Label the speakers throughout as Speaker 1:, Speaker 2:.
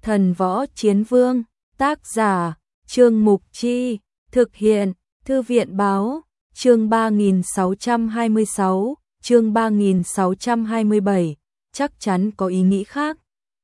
Speaker 1: Thần Võ Chiến Vương, tác giả, Trương Mục Chi, thực hiện, Thư viện Báo, chương 3626, chương 3627, chắc chắn có ý nghĩ khác.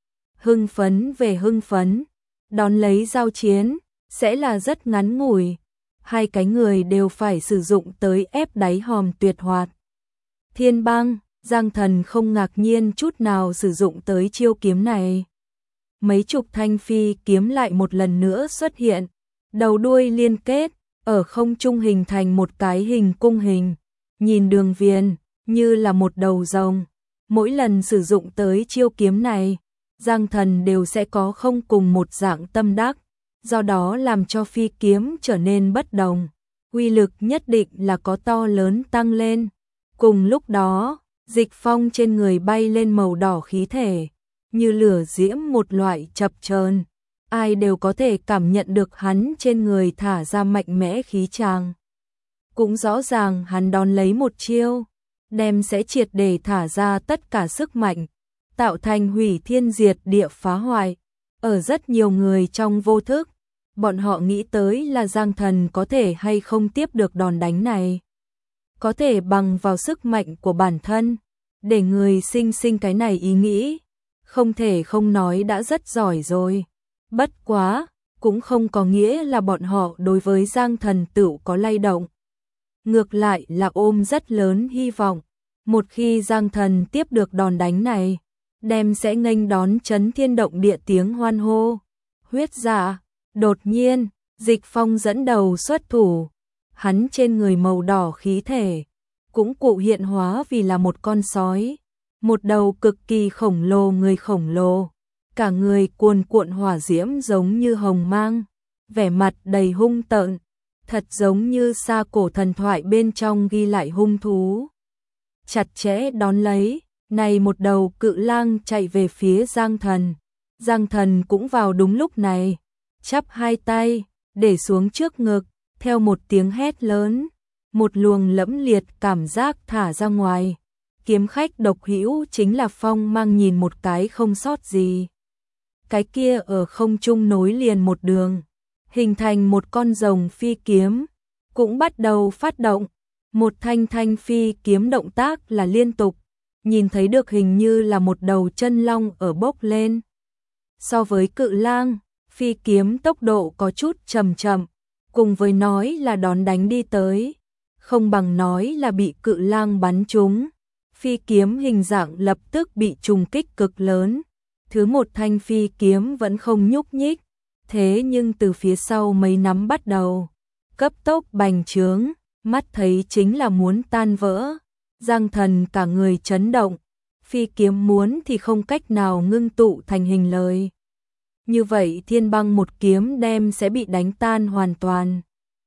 Speaker 1: Hưng phấn về hưng phấn, đón lấy giao chiến, sẽ là rất ngắn ngủi. Hai cái người đều phải sử dụng tới ép đáy hòm tuyệt hoạt. Thiên Băng, Giang Thần không ngạc nhiên chút nào sử dụng tới chiêu kiếm này. Mấy chục thanh phi kiếm lại một lần nữa xuất hiện, đầu đuôi liên kết, ở không trung hình thành một cái hình cung hình, nhìn đường viền, như là một đầu rồng. Mỗi lần sử dụng tới chiêu kiếm này, Giang Thần đều sẽ có không cùng một dạng tâm đắc, do đó làm cho phi kiếm trở nên bất đồng. Uy lực nhất định là có to lớn tăng lên. Cùng lúc đó, Dịch Phong trên người bay lên màu đỏ khí thể, như lửa diễm một loại chập chờn, ai đều có thể cảm nhận được hắn trên người thả ra mạnh mẽ khí tràng. Cũng rõ ràng hắn đón lấy một chiêu, đem sẽ triệt để thả ra tất cả sức mạnh, tạo thành hủy thiên diệt địa phá hoại. Ở rất nhiều người trong vô thức, bọn họ nghĩ tới là Giang Thần có thể hay không tiếp được đòn đánh này. Có thể bằng vào sức mạnh của bản thân, để người sinh cái này ý nghĩ, không thể không nói đã rất giỏi rồi. Bất quá, cũng không có nghĩa là bọn họ đối với Giang Thần tựu có lay động. Ngược lại là ôm rất lớn hy vọng, một khi Giang Thần tiếp được đòn đánh này, đem sẽ nghênh đón chấn thiên động địa tiếng hoan hô. Huyết Dạ, đột nhiên, Dịch Phong dẫn đầu xuất thủ, hắn trên người màu đỏ khí thể, cũng cụ hiện hóa vì là một con sói, một đầu cực kỳ khổng lồ người khổng lồ, cả người cuồn cuộn hỏa diễm giống như hồng mang, vẻ mặt đầy hung tợn, thật giống như xa cổ thần thoại bên trong ghi lại hung thú. Chặt chẽ đón lấy, này một đầu cự lang chạy về phía Giang Thần. Giang Thần cũng vào đúng lúc này, chắp hai tay, để xuống trước ngực, theo một tiếng hét lớn, một luồng lẫm liệt cảm giác thả ra ngoài. Kiếm khách độc hữu chính là phong mang nhìn một cái không sót gì. Cái kia ở không trung nối liền một đường, hình thành một con rồng phi kiếm, cũng bắt đầu phát động. Một thanh phi kiếm động tác là liên tục, nhìn thấy được hình như là một đầu chân long ở bốc lên. So với cự lang, phi kiếm tốc độ có chút chậm chậm, cùng với nói là đón đánh đi tới, không bằng nói là bị cự lang bắn trúng. Phi kiếm hình dạng lập tức bị trùng kích cực lớn. Thứ một thanh phi kiếm vẫn không nhúc nhích, thế nhưng từ phía sau mấy nắm bắt đầu cấp tốc bành trướng, mắt thấy chính là muốn tan vỡ. Giang Thần cả người chấn động, phi kiếm muốn thì không cách nào ngưng tụ thành hình lời. Như vậy Thiên Băng một kiếm đem sẽ bị đánh tan hoàn toàn.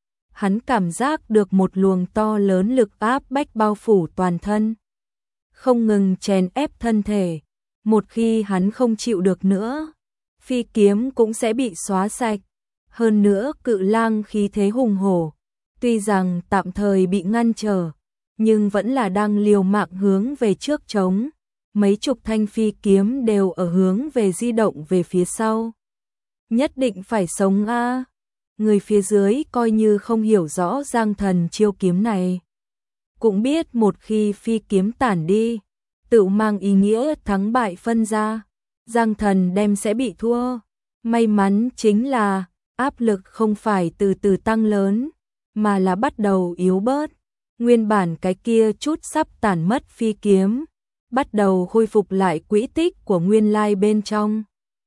Speaker 1: Hắn cảm giác được một luồng to lớn lực áp bách bao phủ toàn thân, không ngừng chèn ép thân thể. Một khi hắn không chịu được nữa, phi kiếm cũng sẽ bị xóa sạch. Hơn nữa cự lang khí thế hùng hổ, tuy rằng tạm thời bị ngăn trở, nhưng vẫn là đang liều mạng hướng về trước chống. Mấy chục thanh phi kiếm đều ở hướng về di động về phía sau. Nhất định phải sống a. Người phía dưới coi như không hiểu rõ Giang Thần chiêu kiếm này, cũng biết một khi phi kiếm tản đi, tự mang ý nghĩa thắng bại phân ra, Giang Thần đem sẽ bị thua. May mắn chính là áp lực không phải từ từ tăng lớn, mà là bắt đầu yếu bớt. Nguyên bản cái kia chút sắp tản mất phi kiếm, bắt đầu khôi phục lại quỹ tích của nguyên lai bên trong.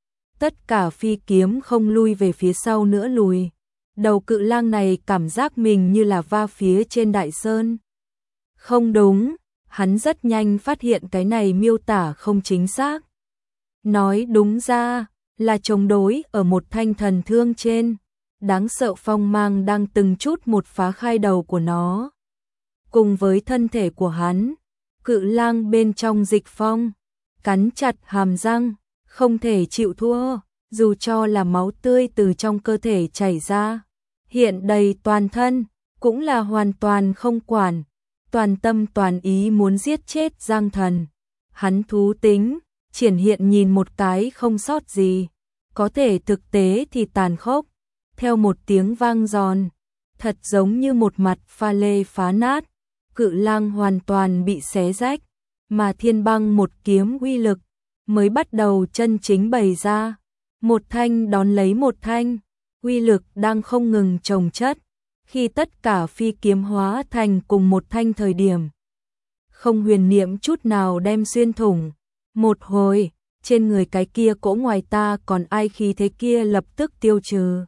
Speaker 1: Tất cả phi kiếm không lui về phía sau nữa lùi. Đầu cự lang này cảm giác mình như là va phía trên đại sơn. Không đúng, hắn rất nhanh phát hiện cái này miêu tả không chính xác. Nói đúng ra là chống đối ở một thanh thần thương trên, đáng sợ phong mang đang từng chút một phá khai đầu của nó. Cùng với thân thể của hắn, cự lang bên trong Dịch Phong cắn chặt hàm răng, không thể chịu thua, dù cho là máu tươi từ trong cơ thể chảy ra, hiện đầy toàn thân, cũng là hoàn toàn không quản, toàn tâm toàn ý muốn giết chết Giang Thần. Hắn thú tính, triển hiện nhìn một cái không sót gì, có thể thực tế thì tàn khốc. Theo một tiếng vang giòn, thật giống như một mặt pha lê phá nát, cự lang hoàn toàn bị xé rách, mà Thiên Băng một kiếm uy lực mới bắt đầu chân chính bày ra, một thanh đón lấy một thanh, uy lực đang không ngừng chồng chất, khi tất cả phi kiếm hóa thành cùng một thanh thời điểm, không huyền niệm chút nào đem xuyên thủng. Một hồi, trên người cái kia cỗ ngoài ta còn ai khí thế kia lập tức tiêu trừ.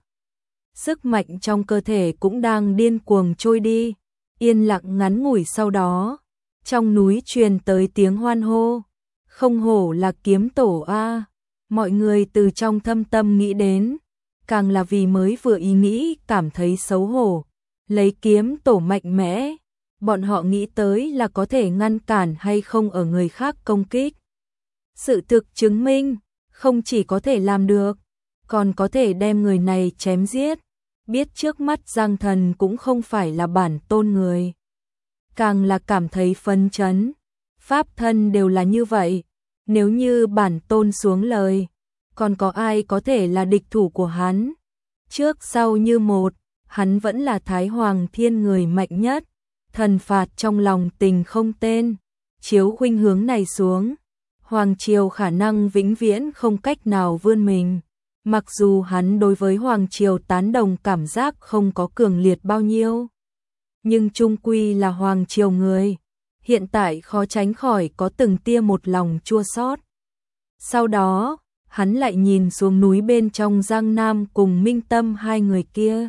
Speaker 1: Sức mạnh trong cơ thể cũng đang điên cuồng trôi đi, yên lặng ngắn ngủi sau đó, trong núi truyền tới tiếng hoan hô, không hổ là kiếm tổ a. Mọi người từ trong thâm tâm nghĩ đến, càng là vì mới vừa ý nghĩ cảm thấy xấu hổ, lấy kiếm tổ mạnh mẽ, bọn họ nghĩ tới là có thể ngăn cản hay không ở người khác công kích. Sự thực chứng minh, không chỉ có thể làm được, còn có thể đem người này chém giết, biết trước mắt Giang Thần cũng không phải là bản tôn người. Càng là cảm thấy phấn chấn, pháp thân đều là như vậy, nếu như bản tôn xuống lời, còn có ai có thể là địch thủ của hắn. Trước sau như một, hắn vẫn là Thái Hoàng Thiên người mạnh nhất, thần phạt trong lòng tình không tên, chiếu khuynh hướng này xuống, Hoàng Triều khả năng vĩnh viễn không cách nào vươn mình. Mặc dù hắn đối với Hoàng Triều tán đồng cảm giác không có cường liệt bao nhiêu, nhưng chung quy là Hoàng Triều người, hiện tại khó tránh khỏi có từng tia một lòng chua xót. Sau đó, hắn lại nhìn xuống núi bên trong Giang Nam cùng Minh Tâm hai người kia.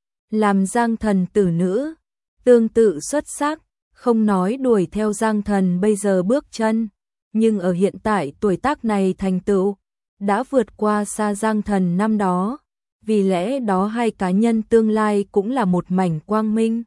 Speaker 1: Làm Giang Thần tử nữ, tương tự xuất sắc, không nói đuổi theo Giang Thần bây giờ bước chân, nhưng ở hiện tại tuổi tác này thành tựu đã vượt qua xa Giang Thần năm đó, vì lẽ đó hai cá nhân tương lai cũng là một mảnh quang minh.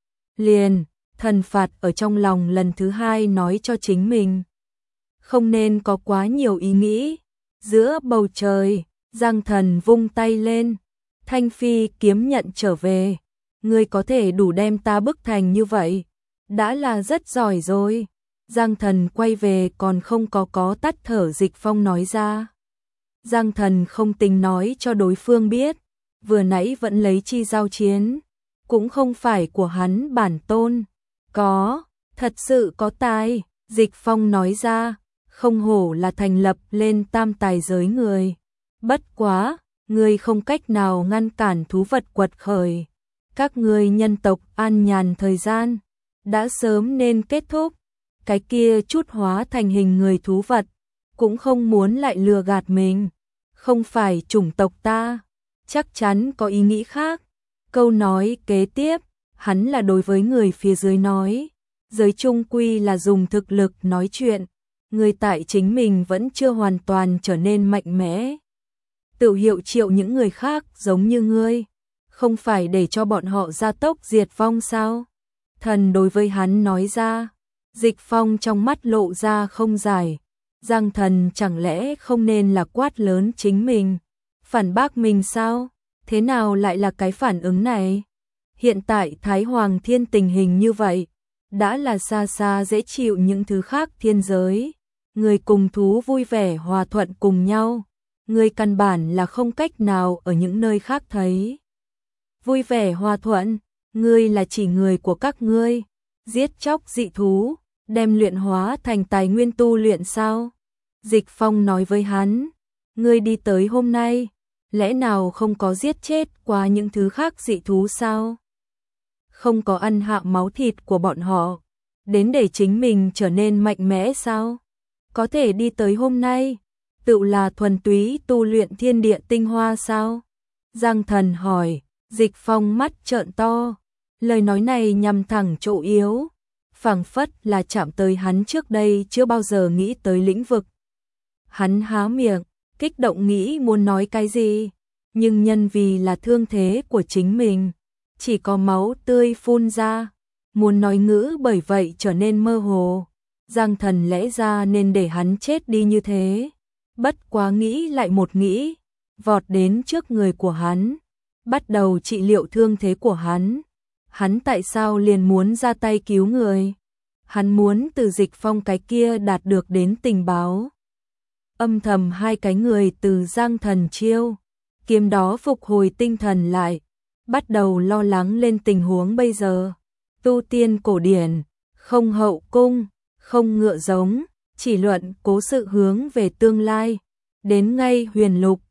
Speaker 1: Liền, thần phạt ở trong lòng lần thứ hai nói cho chính mình, không nên có quá nhiều ý nghĩ. Giữa bầu trời, Giang Thần vung tay lên, thanh phi kiếm nhận trở về, ngươi có thể đủ đem ta bức thành như vậy, đã là rất giỏi rồi. Giang Thần quay về còn không có tắt thở Dịch Phong nói ra. Giang Thần không tính nói cho đối phương biết, vừa nãy vẫn lấy chi giao chiến, cũng không phải của hắn bản tôn. Có, thật sự có tài, Dịch Phong nói ra, không hổ là thành lập lên tam tài giới người. Bất quá, ngươi không cách nào ngăn cản thú vật quật khởi. Các ngươi nhân tộc an nhàn thời gian, đã sớm nên kết thúc. Cái kia chút hóa thành hình người thú vật, cũng không muốn lại lừa gạt mình. Không phải chủng tộc ta, chắc chắn có ý nghĩ khác. Câu nói kế tiếp, hắn là đối với người phía dưới nói. Giới trung quy là dùng thực lực nói chuyện, người tại chính mình vẫn chưa hoàn toàn trở nên mạnh mẽ. Tự hiệu triệu những người khác giống như ngươi, không phải để cho bọn họ gia tốc diệt vong sao? Thần đối với hắn nói ra. Dịch Phong trong mắt lộ ra không giải. Giang Thần chẳng lẽ không nên là quát lớn chính mình, phản bác mình sao? Thế nào lại là cái phản ứng này? Hiện tại Thái Hoàng Thiên tình hình như vậy, đã là xa xa dễ chịu những thứ khác thiên giới. Người cùng thú vui vẻ hòa thuận cùng nhau, người căn bản là không cách nào ở những nơi khác thấy. Vui vẻ hòa thuận, ngươi là chỉ người của các ngươi, giết chóc dị thú, đem luyện hóa thành tài nguyên tu luyện sao? Dịch Phong nói với hắn, ngươi đi tới hôm nay, lẽ nào không có giết chết qua những thứ khác dị thú sao? Không có ăn hạ máu thịt của bọn họ, đến để chính mình trở nên mạnh mẽ sao? Có thể đi tới hôm nay, tự là thuần túy tu luyện thiên địa tinh hoa sao? Giang Thần hỏi. Dịch Phong mắt trợn to, lời nói này nhằm thẳng chỗ yếu, phảng phất là chạm tới hắn trước đây chưa bao giờ nghĩ tới lĩnh vực. Hắn há miệng, kích động nghĩ muốn nói cái gì, nhưng nhân vì là thương thế của chính mình, chỉ có máu tươi phun ra, muốn nói ngữ bởi vậy trở nên mơ hồ. Giang Thần lẽ ra nên để hắn chết đi như thế, bất quá nghĩ lại một nghĩ, vọt đến trước người của hắn, bắt đầu trị liệu thương thế của hắn. Hắn tại sao liền muốn ra tay cứu người? Hắn muốn từ Dịch Phong cái kia đạt được đến tình báo. âm thầm hai cái người từ Giang Thần chiêu, kiếm đó phục hồi tinh thần lại, bắt đầu lo lắng lên tình huống bây giờ. Tu tiên cổ điển, không hậu cung, không ngựa giống, chỉ luận cố sự hướng về tương lai. Đến ngay huyền lục,